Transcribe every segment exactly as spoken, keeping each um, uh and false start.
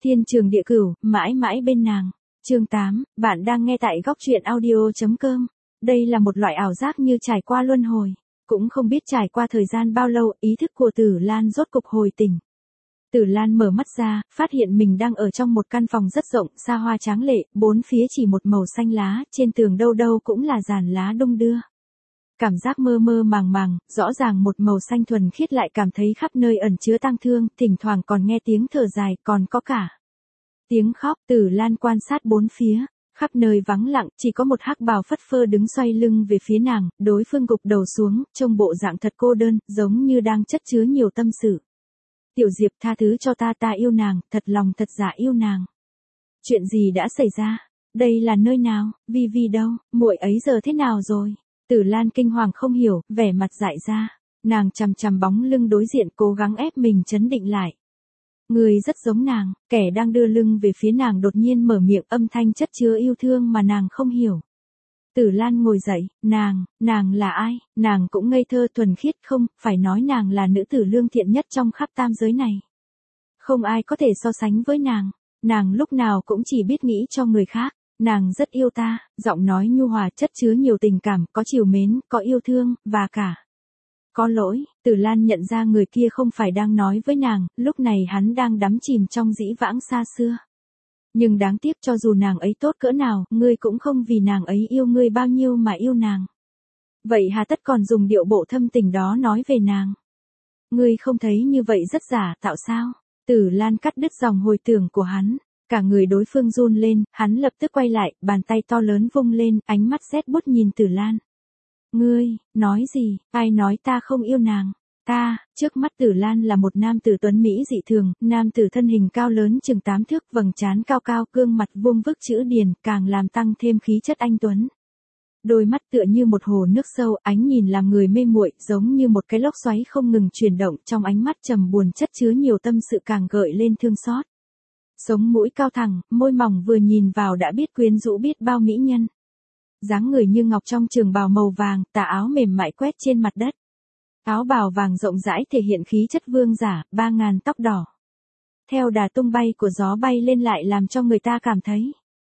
Thiên trường địa cửu, mãi mãi bên nàng. Chương tám, bạn đang nghe tại góc truyện audio.com. Đây là một loại ảo giác như trải qua luân hồi. Cũng không biết trải qua thời gian bao lâu, ý thức của Tử Lan rốt cục hồi tỉnh. Tử Lan mở mắt ra, phát hiện mình đang ở trong một căn phòng rất rộng, xa hoa tráng lệ, bốn phía chỉ một màu xanh lá, trên tường đâu đâu cũng là dàn lá đung đưa. Cảm giác mơ mơ màng màng, rõ ràng một màu xanh thuần khiết lại cảm thấy khắp nơi ẩn chứa tang thương, thỉnh thoảng còn nghe tiếng thở dài, còn có cả tiếng khóc. Tử Lan quan sát bốn phía, khắp nơi vắng lặng, chỉ có một hắc bào phất phơ đứng xoay lưng về phía nàng, đối phương gục đầu xuống, trông bộ dạng thật cô đơn, giống như đang chất chứa nhiều tâm sự. Tiểu Diệp, tha thứ cho ta, ta yêu nàng, thật lòng thật dạ yêu nàng. Chuyện gì đã xảy ra? Đây là nơi nào? Vi Vi đâu? Muội ấy giờ thế nào rồi? Tử Lan kinh hoàng không hiểu, vẻ mặt dại ra. Nàng chằm chằm bóng lưng đối diện, cố gắng ép mình trấn định lại. Người rất giống nàng, kẻ đang đưa lưng về phía nàng đột nhiên mở miệng, âm thanh chất chứa yêu thương mà nàng không hiểu. Tử Lan ngồi dậy, nàng, nàng là ai? Nàng cũng ngây thơ thuần khiết, không, phải nói nàng là nữ tử lương thiện nhất trong khắp tam giới này. Không ai có thể so sánh với nàng, nàng lúc nào cũng chỉ biết nghĩ cho người khác. Nàng rất yêu ta, giọng nói nhu hòa chất chứa nhiều tình cảm, có trìu mến, có yêu thương, và cả có lỗi. Tử Lan nhận ra người kia không phải đang nói với nàng, lúc này hắn đang đắm chìm trong dĩ vãng xa xưa. Nhưng đáng tiếc, cho dù nàng ấy tốt cỡ nào, ngươi cũng không vì nàng ấy yêu ngươi bao nhiêu mà yêu nàng. Vậy hà tất còn dùng điệu bộ thâm tình đó nói về nàng? Ngươi không thấy như vậy rất giả tạo sao? Tử Lan cắt đứt dòng hồi tưởng của hắn. Cả người đối phương run lên, hắn lập tức quay lại, bàn tay to lớn vung lên, ánh mắt rét buốt nhìn Tử Lan. Ngươi, nói gì? Ai nói ta không yêu nàng? Ta, trước mắt Tử Lan là một nam tử tuấn Mỹ dị thường, nam tử thân hình cao lớn chừng tám thước, vầng trán cao cao, gương mặt vuông vức chữ điền, càng làm tăng thêm khí chất anh tuấn. Đôi mắt tựa như một hồ nước sâu, ánh nhìn làm người mê muội, giống như một cái lốc xoáy không ngừng chuyển động, trong ánh mắt trầm buồn chất chứa nhiều tâm sự càng gợi lên thương xót. Sống mũi cao thẳng, môi mỏng vừa nhìn vào đã biết quyến rũ biết bao mỹ nhân. Dáng người như ngọc trong trường bào màu vàng, tà áo mềm mại quét trên mặt đất. Áo bào vàng rộng rãi thể hiện khí chất vương giả, ba ngàn tóc đỏ. Theo đà tung bay của gió bay lên lại làm cho người ta cảm thấy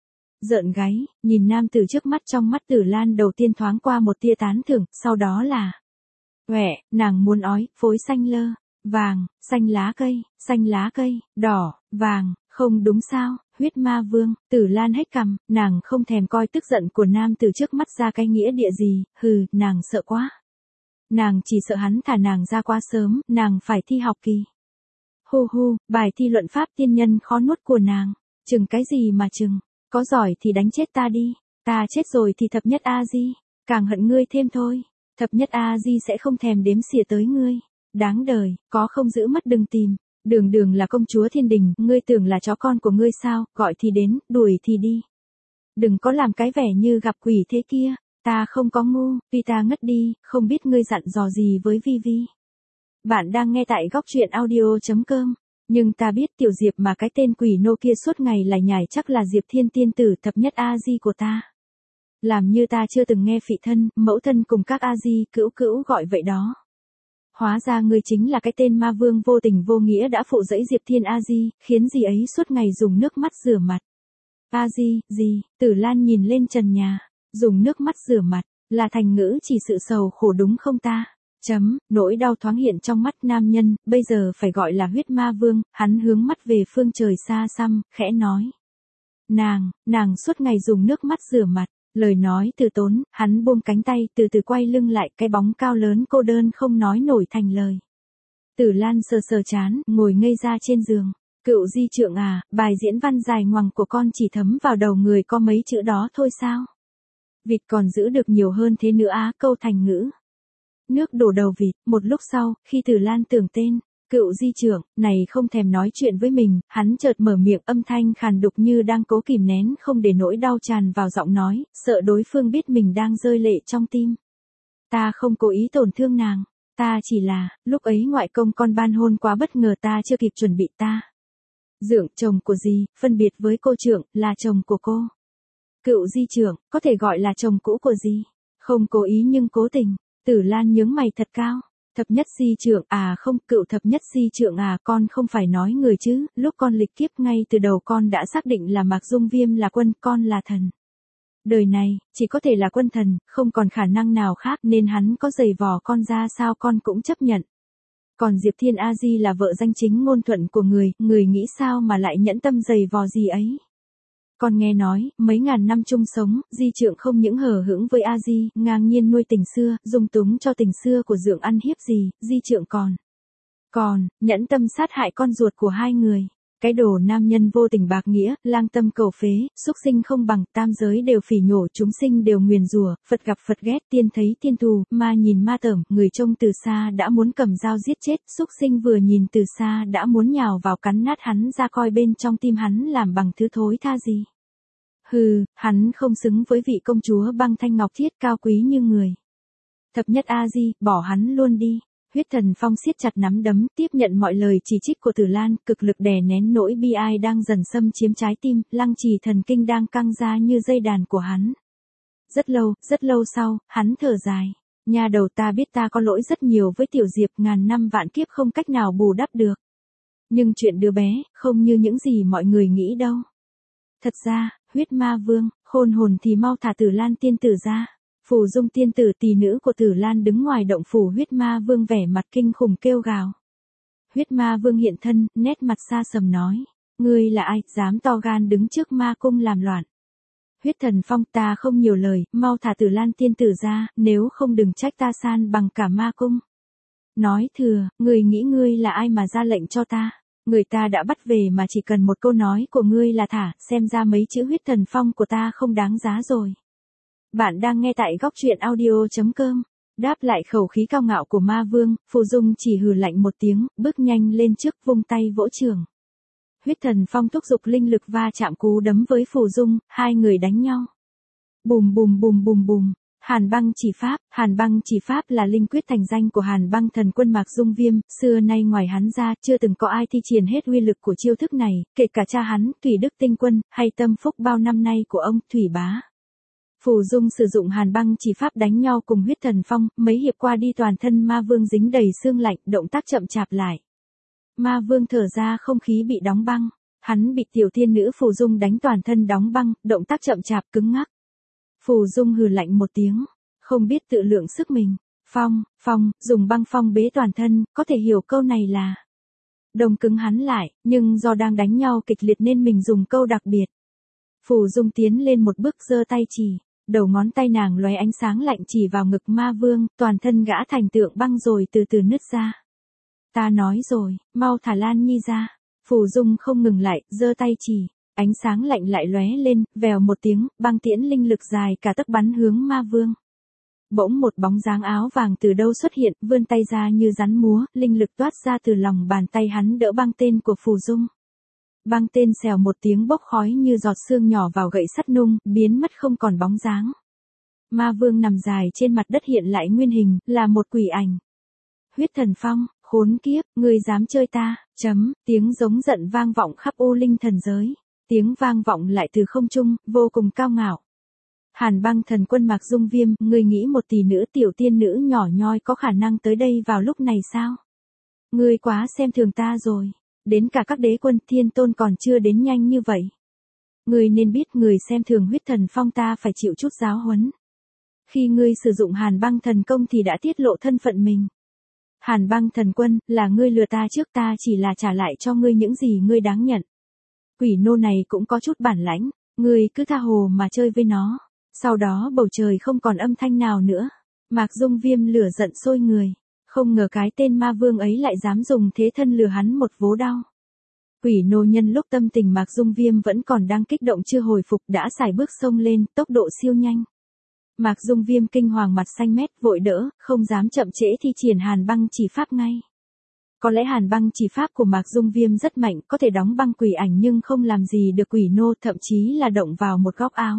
rợn gáy, nhìn nam tử trước mắt, trong mắt Tử Lan đầu tiên thoáng qua một tia tán thưởng, sau đó là uệ, nàng muốn ói, phối xanh lơ, vàng, xanh lá cây, xanh lá cây, đỏ, vàng, không đúng sao, huyết ma vương. Tử Lan hết cằm, nàng không thèm coi tức giận của nam tử trước mắt ra cái nghĩa địa gì, hừ, nàng sợ quá. Nàng chỉ sợ hắn thả nàng ra quá sớm, nàng phải thi học kỳ. Hu hu, bài thi luận pháp tiên nhân khó nuốt của nàng, chừng cái gì mà chừng, có giỏi thì đánh chết ta đi, ta chết rồi thì thập nhất A-di, càng hận ngươi thêm thôi, thập nhất A-di sẽ không thèm đếm xỉa tới ngươi. Đáng đời, có không giữ mất đừng tìm. Đường Đường là công chúa thiên đình, ngươi tưởng là chó con của ngươi sao, gọi thì đến, đuổi thì đi. Đừng có làm cái vẻ như gặp quỷ thế kia, ta không có ngu, vì ta ngất đi, không biết ngươi dặn dò gì với Vi Vi. Bạn đang nghe tại góc truyện audio.com, nhưng ta biết Tiểu Diệp mà cái tên quỷ nô kia suốt ngày lải nhải chắc là Diệp Thiên tiên tử thập nhất A-di của ta. Làm như ta chưa từng nghe phị thân, mẫu thân cùng các A-di, cữu cữu gọi vậy đó. Hóa ra ngươi chính là cái tên ma vương vô tình vô nghĩa đã phụ dẫy Diệp Thiên A-di, khiến dì ấy suốt ngày dùng nước mắt rửa mặt. A-di, gì? Tử Lan nhìn lên trần nhà, dùng nước mắt rửa mặt, là thành ngữ chỉ sự sầu khổ đúng không ta? Chấm, nỗi đau thoáng hiện trong mắt nam nhân, bây giờ phải gọi là huyết ma vương, hắn hướng mắt về phương trời xa xăm, khẽ nói. Nàng, nàng suốt ngày dùng nước mắt rửa mặt. Lời nói từ tốn, hắn buông cánh tay, từ từ quay lưng lại, cái bóng cao lớn cô đơn không nói nổi thành lời. Tử Lan sờ sờ chán, ngồi ngây ra trên giường. Cựu di trượng à, bài diễn văn dài ngoằng của con chỉ thấm vào đầu người có mấy chữ đó thôi sao? Vịt còn giữ được nhiều hơn thế nữa á, câu thành ngữ. Nước đổ đầu vịt, một lúc sau, khi Tử Lan tưởng tên, cựu di trưởng, này không thèm nói chuyện với mình, hắn chợt mở miệng, âm thanh khàn đục như đang cố kìm nén không để nỗi đau tràn vào giọng nói, sợ đối phương biết mình đang rơi lệ trong tim. Ta không cố ý tổn thương nàng, ta chỉ là, lúc ấy ngoại công con ban hôn quá bất ngờ, ta chưa kịp chuẩn bị ta. Dượng, chồng của dì, phân biệt với cô trưởng, là chồng của cô. Cựu di trưởng, có thể gọi là chồng cũ của dì. Không cố ý nhưng cố tình. Tử Lan nhướng mày thật cao. Thập nhất di trượng à không, cựu thập nhất di trượng à, con không phải nói người chứ, lúc con lịch kiếp ngay từ đầu con đã xác định là Mạc Dung Viêm là quân, con là thần. Đời này, chỉ có thể là quân thần, không còn khả năng nào khác nên hắn có giày vò con ra sao con cũng chấp nhận. Còn Diệp Thiên A Di là vợ danh chính ngôn thuận của người, người nghĩ sao mà lại nhẫn tâm giày vò gì ấy. Con nghe nói, mấy ngàn năm chung sống, di trượng không những hờ hững với A Di, ngang nhiên nuôi tình xưa, dung túng cho tình xưa của dượng ăn hiếp gì, di trượng còn. Còn, nhẫn tâm sát hại con ruột của hai người. Cái đồ nam nhân vô tình bạc nghĩa, lang tâm cầu phế, xúc sinh không bằng, tam giới đều phỉ nhổ, chúng sinh đều nguyền rủa, Phật gặp Phật ghét, tiên thấy tiên thù, ma nhìn ma tởm, người trông từ xa đã muốn cầm dao giết chết, xúc sinh vừa nhìn từ xa đã muốn nhào vào cắn nát hắn ra coi bên trong tim hắn làm bằng thứ thối tha gì. Hừ, hắn không xứng với vị công chúa băng thanh ngọc thiết cao quý như người. Thập nhất A Di, bỏ hắn luôn đi. Huyết Thần Phong siết chặt nắm đấm, tiếp nhận mọi lời chỉ trích của Tử Lan, cực lực đè nén nỗi bi ai đang dần xâm chiếm trái tim, lăng trì thần kinh đang căng ra như dây đàn của hắn. Rất lâu, rất lâu sau, hắn thở dài. Nhà đầu ta biết ta có lỗi rất nhiều với Tiểu Diệp, ngàn năm vạn kiếp không cách nào bù đắp được. Nhưng chuyện đứa bé, không như những gì mọi người nghĩ đâu. Thật ra, huyết ma vương, khôn hồn thì mau thả Tử Lan tiên tử ra. Phù Dung tiên tử tỷ nữ của Tử Lan đứng ngoài động phủ huyết ma vương vẻ mặt kinh khủng kêu gào. Huyết ma vương hiện thân, nét mặt xa sầm nói. Ngươi là ai, dám to gan đứng trước ma cung làm loạn. Huyết Thần Phong, ta không nhiều lời, mau thả Tử Lan tiên tử ra, nếu không đừng trách ta san bằng cả ma cung. Nói thừa, ngươi nghĩ ngươi là ai mà ra lệnh cho ta. Người ta đã bắt về mà chỉ cần một câu nói của ngươi là thả, xem ra mấy chữ Huyết Thần Phong của ta không đáng giá rồi. Bạn đang nghe tại góc truyện audio chấm com. Đáp lại khẩu khí cao ngạo của ma vương, Phù Dung chỉ hừ lạnh một tiếng, bước nhanh lên trước vung tay vỗ trường. Huyết Thần Phong thúc giục linh lực va chạm cú đấm với Phù Dung, hai người đánh nhau. Bùm bùm bùm bùm bùm. Hàn băng chỉ pháp, Hàn băng chỉ pháp là linh quyết thành danh của Hàn băng thần quân Mạc Dung Viêm, xưa nay ngoài hắn ra chưa từng có ai thi triển hết uy lực của chiêu thức này, kể cả cha hắn, Thủy Đức Tinh Quân, hay tâm phúc bao năm nay của ông, Thủy Bá. Phù Dung sử dụng Hàn băng chỉ pháp đánh nhau cùng Huyết Thần Phong, mấy hiệp qua đi toàn thân ma vương dính đầy sương lạnh, động tác chậm chạp lại. Ma vương thở ra không khí bị đóng băng, hắn bị tiểu tiên nữ Phù Dung đánh toàn thân đóng băng, động tác chậm chạp cứng ngắc. Phù Dung hừ lạnh một tiếng, không biết tự lượng sức mình. Phong, phong, dùng băng phong bế toàn thân, có thể hiểu câu này là đông cứng hắn lại, nhưng do đang đánh nhau kịch liệt nên mình dùng câu đặc biệt. Phù Dung tiến lên một bước giơ tay chỉ, đầu ngón tay nàng lóe ánh sáng lạnh chỉ vào ngực ma vương, toàn thân gã thành tượng băng rồi từ từ nứt ra. Ta nói rồi, mau thả Lan Nhi ra. Phù Dung không ngừng lại, giơ tay chỉ, ánh sáng lạnh lại lóe lên, vèo một tiếng, băng tiễn linh lực dài cả tấc bắn hướng ma vương. Bỗng một bóng dáng áo vàng từ đâu xuất hiện, vươn tay ra như rắn múa, linh lực toát ra từ lòng bàn tay hắn đỡ băng tên của Phù Dung. Băng tên xèo một tiếng bốc khói như giọt sương nhỏ vào gậy sắt nung, biến mất không còn bóng dáng. Ma vương nằm dài trên mặt đất hiện lại nguyên hình, là một quỷ ảnh. Huyết Thần Phong, khốn kiếp, ngươi dám chơi ta, chấm, tiếng giống giận vang vọng khắp U Linh thần giới. Tiếng vang vọng lại từ không trung, vô cùng cao ngạo. Hàn băng thần quân Mạc Dung Viêm, ngươi nghĩ một tỷ nữ tiểu tiên nữ nhỏ nhoi có khả năng tới đây vào lúc này sao? Ngươi quá xem thường ta rồi. Đến cả các đế quân thiên tôn còn chưa đến nhanh như vậy. Ngươi nên biết người xem thường Huyết Thần Phong ta phải chịu chút giáo huấn. Khi ngươi sử dụng Hàn băng thần công thì đã tiết lộ thân phận mình. Hàn băng thần quân, là ngươi lừa ta trước, ta chỉ là trả lại cho ngươi những gì ngươi đáng nhận. Quỷ nô này cũng có chút bản lãnh, ngươi cứ tha hồ mà chơi với nó. Sau đó bầu trời không còn âm thanh nào nữa. Mạc Dung Viêm lửa giận sôi người. Không ngờ cái tên ma vương ấy lại dám dùng thế thân lừa hắn một vố đau. Quỷ nô nhân lúc tâm tình Mạc Dung Viêm vẫn còn đang kích động chưa hồi phục đã xài bước xông lên, tốc độ siêu nhanh. Mạc Dung Viêm kinh hoàng mặt xanh mét vội đỡ, không dám chậm trễ thi triển Hàn băng chỉ pháp ngay. Có lẽ Hàn băng chỉ pháp của Mạc Dung Viêm rất mạnh, có thể đóng băng quỷ ảnh nhưng không làm gì được quỷ nô, thậm chí là động vào một góc áo.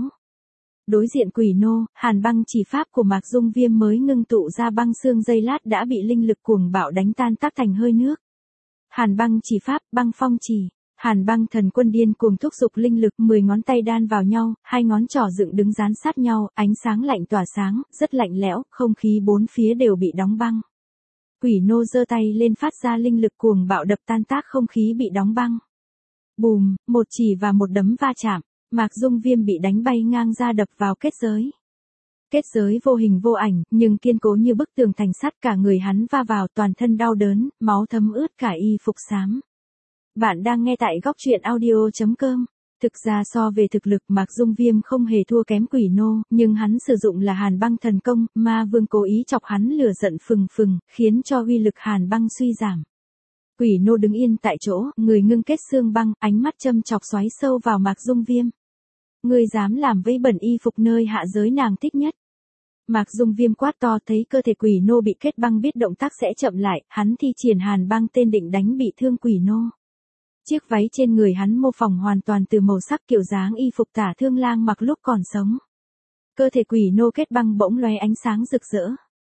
Đối diện quỷ nô, Hàn băng chỉ pháp của Mạc Dung Viêm mới ngưng tụ ra băng xương giây lát đã bị linh lực cuồng bạo đánh tan tác thành hơi nước. Hàn băng chỉ pháp, băng phong chỉ. Hàn băng thần quân điên cuồng thúc giục linh lực, mười ngón tay đan vào nhau, hai ngón trỏ dựng đứng dán sát nhau, ánh sáng lạnh tỏa sáng, rất lạnh lẽo, không khí bốn phía đều bị đóng băng. Quỷ nô giơ tay lên phát ra linh lực cuồng bạo đập tan tác không khí bị đóng băng. Bùm, một chỉ và một đấm va chạm, Mạc Dung Viêm bị đánh bay ngang ra đập vào kết giới. Kết giới vô hình vô ảnh, nhưng kiên cố như bức tường thành sắt, cả người hắn va vào, toàn thân đau đớn, máu thấm ướt cả y phục xám. Bạn đang nghe tại góc truyện audio chấm com. Thực ra so về thực lực, Mạc Dung Viêm không hề thua kém Quỷ nô, nhưng hắn sử dụng là Hàn Băng thần công, Ma Vương cố ý chọc hắn lửa giận phừng phừng, khiến cho uy lực Hàn Băng suy giảm. Quỷ nô đứng yên tại chỗ, người ngưng kết xương băng, ánh mắt châm chọc xoáy sâu vào Mạc Dung Viêm. Ngươi dám làm vấy bẩn y phục nơi hạ giới nàng thích nhất. Mạc Dung Viêm quát to, thấy cơ thể Quỷ nô bị kết băng biết động tác sẽ chậm lại, hắn thi triển Hàn Băng tên định đánh bị thương Quỷ nô. Chiếc váy trên người hắn mô phỏng hoàn toàn từ màu sắc kiểu dáng y phục Tả Thương Lang mặc lúc còn sống. Cơ thể Quỷ nô kết băng bỗng lóe ánh sáng rực rỡ.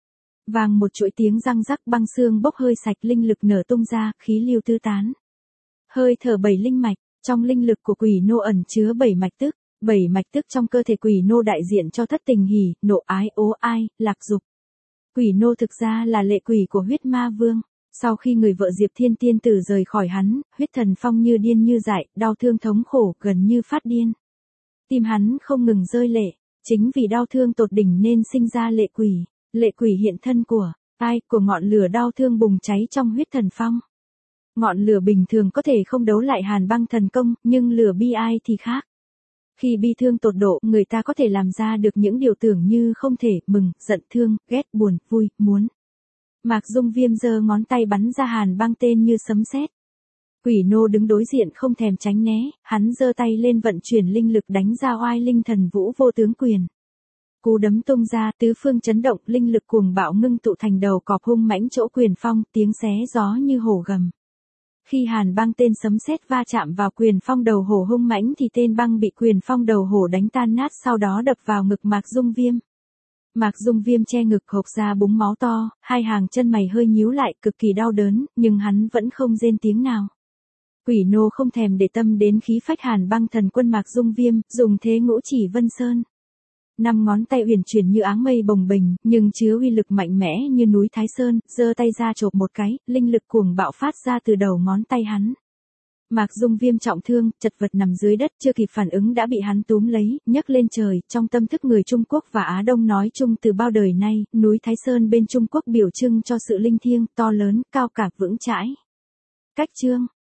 Vàng một chuỗi tiếng răng rắc, băng xương bốc hơi sạch, linh lực nở tung ra, khí lưu tứ tán. Hơi thở bảy linh mạch, trong linh lực của Quỷ nô ẩn chứa bảy mạch tức, bảy mạch tức trong cơ thể Quỷ nô đại diện cho thất tình hỉ, nộ ái, ố ai, lạc dục. Quỷ nô thực ra là lệ quỷ của huyết ma vương. Sau khi người vợ Diệp Thiên Tiên Tử rời khỏi hắn, huyết thần phong như điên như dại, đau thương thống khổ, gần như phát điên. Tim hắn không ngừng rơi lệ, chính vì đau thương tột đỉnh nên sinh ra lệ quỷ. Lệ quỷ hiện thân của ai, của ngọn lửa đau thương bùng cháy trong huyết thần phong. Ngọn lửa bình thường có thể không đấu lại Hàn Băng thần công, nhưng lửa bi ai thì khác. Khi bi thương tột độ, người ta có thể làm ra được những điều tưởng như không thể, mừng, giận, thương, ghét, buồn, vui, muốn. Mạc Dung Viêm giơ ngón tay bắn ra Hàn Băng tên như sấm sét. Quỷ nô đứng đối diện không thèm tránh né, hắn giơ tay lên vận chuyển linh lực đánh ra oai linh thần vũ vô tướng quyền. Cú đấm tung ra, tứ phương chấn động, linh lực cuồng bạo ngưng tụ thành đầu cọp hung mãnh chỗ quyền phong, tiếng xé gió như hổ gầm. Khi Hàn Băng tên sấm sét va chạm vào quyền phong đầu hổ hung mãnh thì tên băng bị quyền phong đầu hổ đánh tan nát, sau đó đập vào ngực Mạc Dung Viêm. Mạc Dung Viêm che ngực hộc ra búng máu to, hai hàng chân mày hơi nhíu lại, cực kỳ đau đớn, nhưng hắn vẫn không rên tiếng nào. Quỷ nô không thèm để tâm đến khí phách Hàn Băng thần quân Mạc Dung Viêm, dùng thế ngũ chỉ vân sơn. Năm ngón tay uyển chuyển như áng mây bồng bềnh, nhưng chứa uy lực mạnh mẽ như núi Thái Sơn, giơ tay ra chộp một cái, linh lực cuồng bạo phát ra từ đầu ngón tay hắn. Mạc Dung Viêm trọng thương, chật vật nằm dưới đất, chưa kịp phản ứng đã bị hắn túm lấy, nhấc lên trời. Trong tâm thức người Trung Quốc và Á Đông nói chung từ bao đời nay, núi Thái Sơn bên Trung Quốc biểu trưng cho sự linh thiêng, to lớn, cao cả, vững chãi. Cách chương